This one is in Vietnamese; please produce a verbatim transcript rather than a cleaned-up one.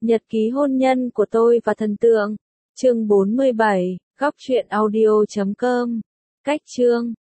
Nhật ký hôn nhân của tôi và thần tượng. Chương bốn mươi bảy, góc truyện audio chấm com. Cách chương